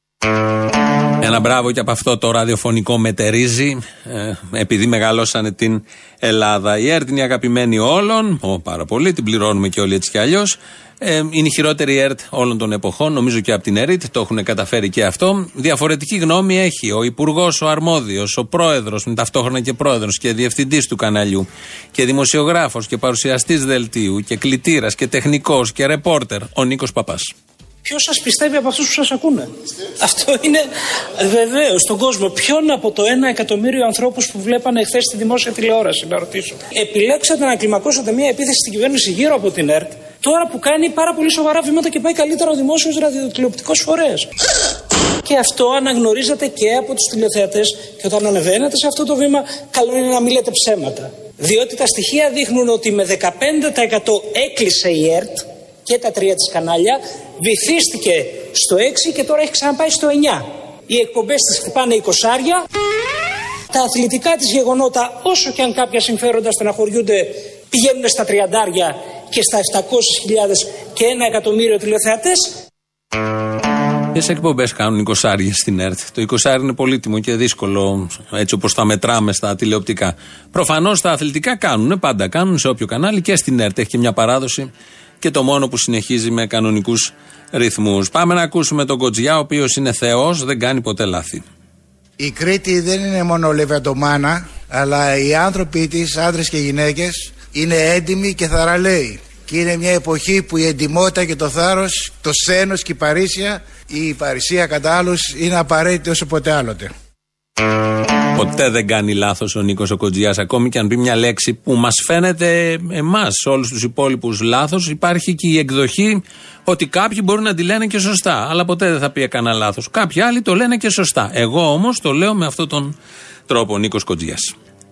Ένα μπράβο και από αυτό το ραδιοφωνικό μετερίζει, επειδή μεγαλώσανε την Ελλάδα. Η ΕΡΤ είναι η αγαπημένη όλων, πάρα πολύ, την πληρώνουμε και όλοι έτσι κι αλλιώς. Είναι η χειρότερη ΕΡΤ όλων των εποχών, νομίζω και από την ΕΡΤ, το έχουν καταφέρει και αυτό. Διαφορετική γνώμη έχει ο υπουργός, ο αρμόδιος, ο πρόεδρος, με ταυτόχρονα και πρόεδρος και διευθυντής του καναλιού, και δημοσιογράφος και παρουσιαστής δελτίου και κλητήρας και τεχνικός και ρεπόρτερ, ο Νίκος Παπάς. Ποιος σας πιστεύει από αυτούς που σας ακούνε? Αυτό είναι βεβαίως στον κόσμο. Ποιον από το 1 εκατομμύριο ανθρώπους που βλέπανε χθες στη δημόσια τηλεόραση, να ρωτήσω. Επιλέξατε να κλιμακώσετε μια επίθεση στην κυβέρνηση γύρω από την ΕΡΤ, τώρα που κάνει πάρα πολύ σοβαρά βήματα και πάει καλύτερα ο δημόσιος ραδιοτηλεοπτικός φορέας. Και αυτό αναγνωρίζεται και από τους τηλεθεατές, και όταν ανεβαίνετε σε αυτό το βήμα, καλό είναι να μην λέτε ψέματα. Διότι τα στοιχεία δείχνουν ότι με 15% έκλεισε η ΕΡΤ και τα 3 της κανάλια, βυθίστηκε στο 6 και τώρα έχει ξαναπάει στο 9. Οι εκπομπές της χτυπάνε 20. Τα αθλητικά της γεγονότα, όσο και αν κάποια συμφέροντα στεναχωριούνται, πηγαίνουν στα 30 και στα 700.000 και 1 εκατομμύριο τηλεθεατές. Ποιες εκπομπές κάνουν 20 στην ΕΡΤ? Το 20 είναι πολύτιμο και δύσκολο, έτσι όπως τα μετράμε στα τηλεοπτικά. Προφανώς τα αθλητικά κάνουν, πάντα κάνουν σε όποιο κανάλι, και στην ΕΡΤ έχει και μια παράδοση, και το μόνο που συνεχίζει με κανονικούς ρυθμούς. Πάμε να ακούσουμε τον Κοτζιά, ο οποίος είναι θεός, δεν κάνει ποτέ λάθη. Η Κρήτη δεν είναι μόνο λεβεντομάνα, αλλά οι άνθρωποι της, άντρες και γυναίκες, είναι έντιμοι και θαραλέοι. Και είναι μια εποχή που η εντιμότητα και το θάρρος, το σθένος και η παρησία κατά άλλους είναι απαραίτητη όσο ποτέ άλλοτε. Ποτέ δεν κάνει λάθος ο Νίκος ο Κοτζιάς, ακόμη και αν πει μια λέξη που μας φαίνεται εμάς, όλους τους υπόλοιπους λάθος. Υπάρχει και η εκδοχή ότι κάποιοι μπορούν να τη λένε και σωστά, αλλά ποτέ δεν θα πει έκανα λάθος. Κάποιοι άλλοι το λένε και σωστά. Εγώ όμως το λέω με αυτόν τον τρόπο, ο Νίκος Κοτζιάς.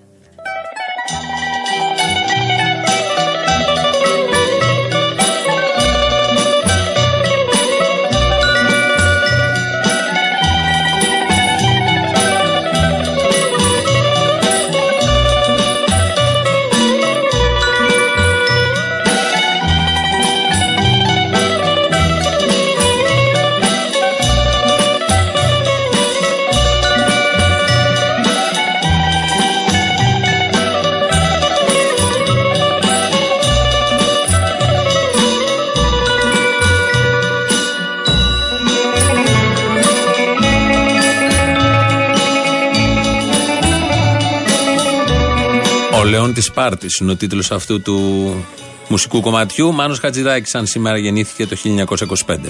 Ο Λέων της Σπάρτης είναι ο τίτλος αυτού του μουσικού κομματιού. Μάνος Χατζηδάκης, αν σήμερα γεννήθηκε το 1925.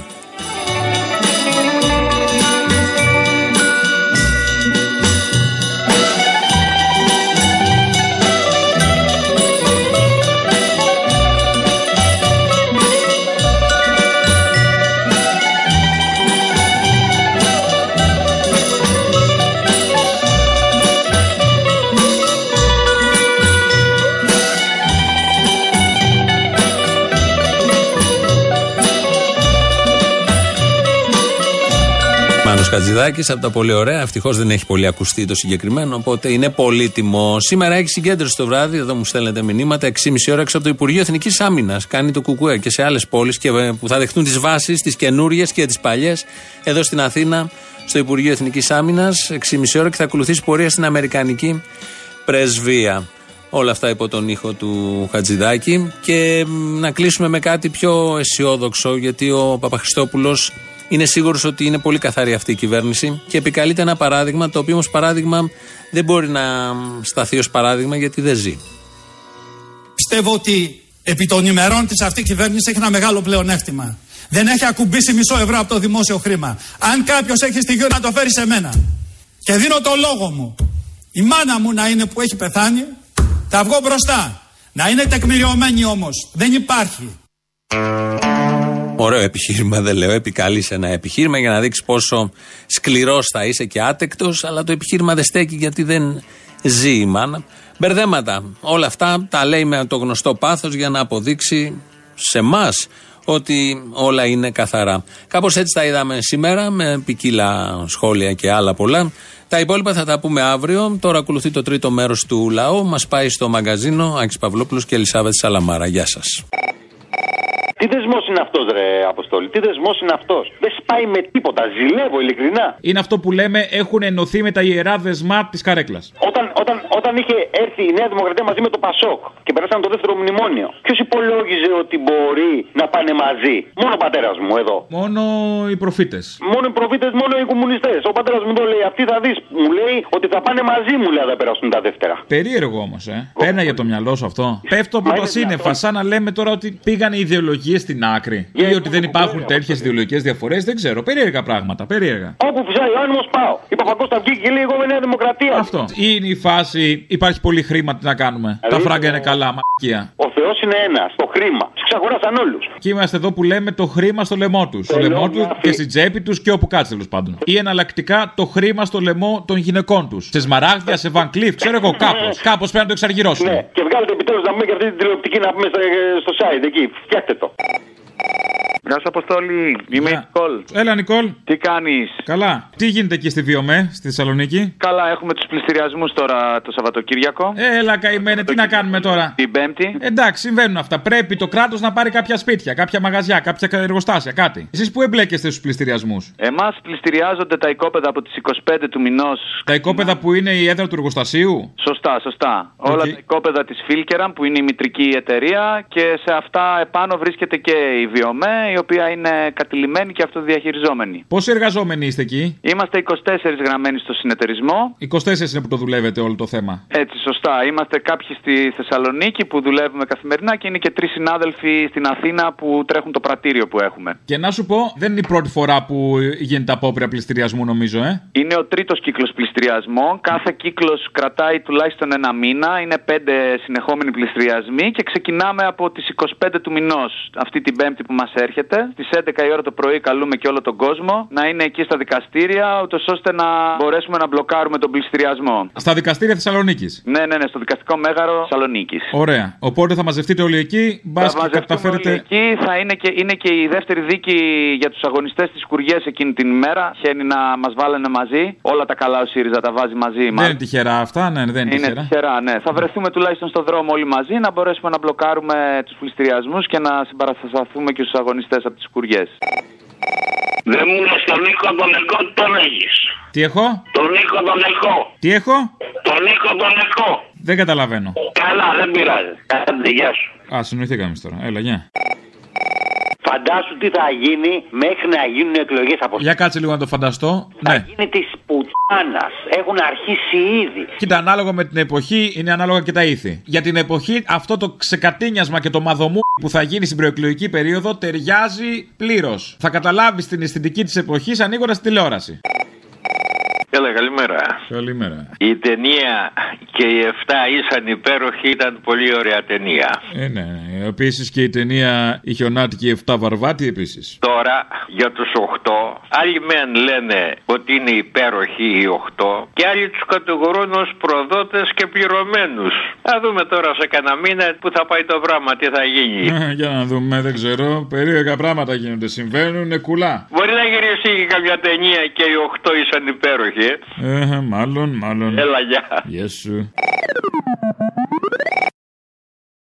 Πάνος Χατζηδάκης από τα πολύ ωραία. Ευτυχώς δεν έχει πολύ ακουστεί το συγκεκριμένο, οπότε είναι πολύτιμο. Σήμερα έχει συγκέντρωση το βράδυ, εδώ μου στέλνετε μηνύματα, 6,5 ώρα έξω από το Υπουργείο Εθνικής Άμυνας. Κάνει το ΚΚΕ και σε άλλες πόλεις που θα δεχτούν τις βάσεις, τις καινούριες και τις παλιές. Εδώ στην Αθήνα, στο Υπουργείο Εθνικής Άμυνας, 6,5 ώρα και θα ακολουθήσει πορεία στην Αμερικανική Πρεσβεία. Όλα αυτά υπό τον ήχο του Χατζηδάκη. Και να κλείσουμε με κάτι πιο αισιόδοξο, γιατί ο Παπαχριστόπουλος είναι σίγουρος ότι είναι πολύ καθαρή αυτή η κυβέρνηση και επικαλείται ένα παράδειγμα, το οποίο όμως παράδειγμα δεν μπορεί να σταθεί ως παράδειγμα γιατί δεν ζει. Πιστεύω ότι επί των ημερών της αυτή η κυβέρνηση έχει ένα μεγάλο πλεονέκτημα. Δεν έχει ακουμπήσει μισό ευρώ από το δημόσιο χρήμα. Αν κάποιος έχει στοιχείο να το φέρει σε μένα και δίνω το λόγο μου, η μάνα μου να είναι που έχει πεθάνει, θα βγω μπροστά. Να είναι τεκμηριωμένη όμως. Δεν υπάρχει. Ωραίο επιχείρημα, δεν λέω. Επικαλείς ένα επιχείρημα για να δείξει πόσο σκληρός θα είσαι και άτεκτος, αλλά το επιχείρημα δεν στέκει γιατί δεν ζει η μάνα. Μπερδέματα. Όλα αυτά τα λέει με το γνωστό πάθος για να αποδείξει σε εμάς ότι όλα είναι καθαρά. Κάπως έτσι τα είδαμε σήμερα, με ποικίλα σχόλια και άλλα πολλά. Τα υπόλοιπα θα τα πούμε αύριο. Τώρα ακολουθεί το τρίτο μέρος του λαού. Μας πάει στο μαγκαζίνο Άκης Παυλόπουλος και Ελισάβετ Σαλαμάρα. Γεια σας. Τι δεσμός είναι αυτός, ρε Αποστόλη, τι δεσμός είναι αυτός? Δεν σπάει με τίποτα, ζηλεύω ειλικρινά. Είναι αυτό που λέμε, έχουν ενωθεί με τα ιερά δεσμά της καρέκλας. Όταν είχε έρθει η Νέα Δημοκρατία μαζί με το Πασόκ και περάσαν το δεύτερο μνημόνιο, ποιος υπολόγιζε ότι μπορεί να πάνε μαζί? Μόνο ο πατέρας μου εδώ. Μόνο οι προφήτες. Μόνο οι προφήτες, μόνο οι κομμουνιστές. Ο πατέρας μου το λέει, αυτή θα δεις. Μου λέει ότι θα πάνε μαζί, μου λέει, θα περάσουν τα δεύτερα. Περίεργο όμως, Παίρνα για το μυαλό σου αυτό. Πέφτω από τα σύννεφα, σαν να λέμε τώρα ότι πήγαν οι ιδεολογίες στην άκρη. Ή ότι δεν υπάρχουν τέτοιες ιδεολογικές διαφορές, δεν ξέρω. Περίεργα πράγματα, περίεργα. Όπου φυσάει ο άνεμος πάω. Η Παπακώστα βγήκε και λέει εγώ με Νέα Δημοκρατία. Αυτό. Είναι η φάση, υπάρχει πολύ χρήμα, τι να κάνουμε. Τα φράγκα είναι καλά, μαλακία. Ο Θεός είναι ένας. Το χρήμα. Τους ξαγοράσαν όλους. Και είμαστε εδώ που λέμε το χρήμα στο λαιμό τους. Στο λαιμό τους και στην τσέπη τους και όπου κάτσε τέλος πάντων. Ή εναλλακτικά το χρήμα στο λαιμό των γυναικών τους. Σε Σμαράγδια, σε Βαν Κλιφ, ξέρω εγώ κάπως. Κάπως πρέπει να το εξαργυρώσουν. Ναι, και βγάλετε επιτέλους να πούμε και αυτή την τηλεοπτική να πούμε στο site εκεί. Φτιάχτε το. Γεια σου, Αποστόλη. Είμαι η Νικόλ. Έλα, Νικόλ. Τι κάνεις? Καλά. Τι γίνεται εκεί στη Βιομέ, στη Θεσσαλονίκη? Καλά, έχουμε τους πληστηριασμούς τώρα το Σαββατοκύριακο. Έλα, καημένε, τι να κάνουμε τώρα? Την Πέμπτη. Εντάξει, συμβαίνουν αυτά. Πρέπει το κράτος να πάρει κάποια σπίτια, κάποια μαγαζιά, κάποια εργοστάσια, κάτι. Εσείς πού εμπλέκεστε στους πληστηριασμούς? Εμάς πληστηριάζονται τα οικόπεδα από τις 25 του μηνός. Τα οικόπεδα που είναι η έδρα του εργοστασίου? Σωστά, σωστά. Όλα τα οικόπεδα της Φίλκεραμ που είναι η μητρική εταιρεία και σε αυτά επάνω βρίσκεται και η Βιομέ, η οποία είναι κατηλημένη και αυτοδιαχειριζόμενη. Πόσοι εργαζόμενοι είστε εκεί? Είμαστε 24 γραμμένοι στο συνεταιρισμό. 24 είναι που το δουλεύετε όλο το θέμα. Έτσι, σωστά. Είμαστε κάποιοι στη Θεσσαλονίκη που δουλεύουμε καθημερινά και είναι και 3 συνάδελφοι στην Αθήνα που τρέχουν το πρατήριο που έχουμε. Και να σου πω, δεν είναι η πρώτη φορά που γίνεται απόπειρα πληστηριασμού, νομίζω, Είναι ο τρίτος κύκλος πληστηριασμών. Κάθε κύκλος κρατάει τουλάχιστον ένα μήνα. Είναι 5 συνεχόμενοι πληστηριασμοί και ξεκινάμε από τις 25 του μηνός. Αυτή την Πέμπτη που μας έρχεται. Στις 11 η ώρα το πρωί καλούμε και όλο τον κόσμο να είναι εκεί στα δικαστήρια, ούτως ώστε να μπορέσουμε να μπλοκάρουμε τον πληστηριασμό. Στα δικαστήρια Θεσσαλονίκης? Ναι, στο δικαστικό μέγαρο Θεσσαλονίκης. Ωραία. Οπότε θα μαζευτείτε όλοι εκεί, μπας και καταφέρετε. Όλοι εκεί θα είναι και η δεύτερη δίκη για τους αγωνιστές της Κουριές εκείνη την ημέρα. Χαίνει να μας βάλανε μαζί. Όλα τα καλά ο ΣΥΡΙΖΑ τα βάζει μαζί. Δεν είναι τυχερά αυτά, ναι, δεν είναι τυχερά. Ναι. Θα βρεθούμε τουλάχιστον στον δρόμο όλοι μαζί να μπορέσουμε να μπλοκάρουμε τους πληστηριασμούς και να συμπαρασταθούμε και στους αγωνιστές από τις Κουριές. Δεν μου λες τον Νίκο τον Νεκό, τι τον έχεις? Τι έχω? Τον Νίκο τον Νεκό. Τι έχω? Τον Νίκο τον Νεκό. Δεν καταλαβαίνω. Καλά, δεν πειράζει. Κάντε, γεια σου. Α, συνοηθήκαμε τώρα. Έλα, γεια. Φαντάσου τι θα γίνει μέχρι να γίνουν εκλογές από. Για κάτσε λίγο να το φανταστώ. Θα γίνει της πουτάνας. Έχουν αρχίσει ήδη. Κοίτα, ανάλογα με την εποχή είναι ανάλογα και τα ήθη. Για την εποχή αυτό το ξεκατίνιασμα και το μαδομού που θα γίνει στην προεκλογική περίοδο ταιριάζει πλήρως. Θα καταλάβεις την αισθητική της εποχής ανοίγοντας τη τηλεόραση. Έλα, καλημέρα. Καλημέρα. Η ταινία και οι 7 ήσαν υπέροχοι, ήταν πολύ ωραία ταινία. Ναι. Επίσης και η ταινία η χιονάτικη 7 Βαρβάτη επίσης. Τώρα για τους 8, άλλοι μεν λένε ότι είναι υπέροχοι οι 8 και άλλοι τους κατηγορούν ως προδότες και πληρωμένους. Θα δούμε τώρα σε κανένα μήνα που θα πάει το πράγμα, τι θα γίνει. Για να δούμε, δεν ξέρω. Περίεργα πράγματα γίνονται, συμβαίνουν, κουλά. Μπορεί να γυρίσει και κάποια ταινία και οι 8 ήσαν υπέροχοι. Μάλλον. Έλα, γεια. Γεια σου.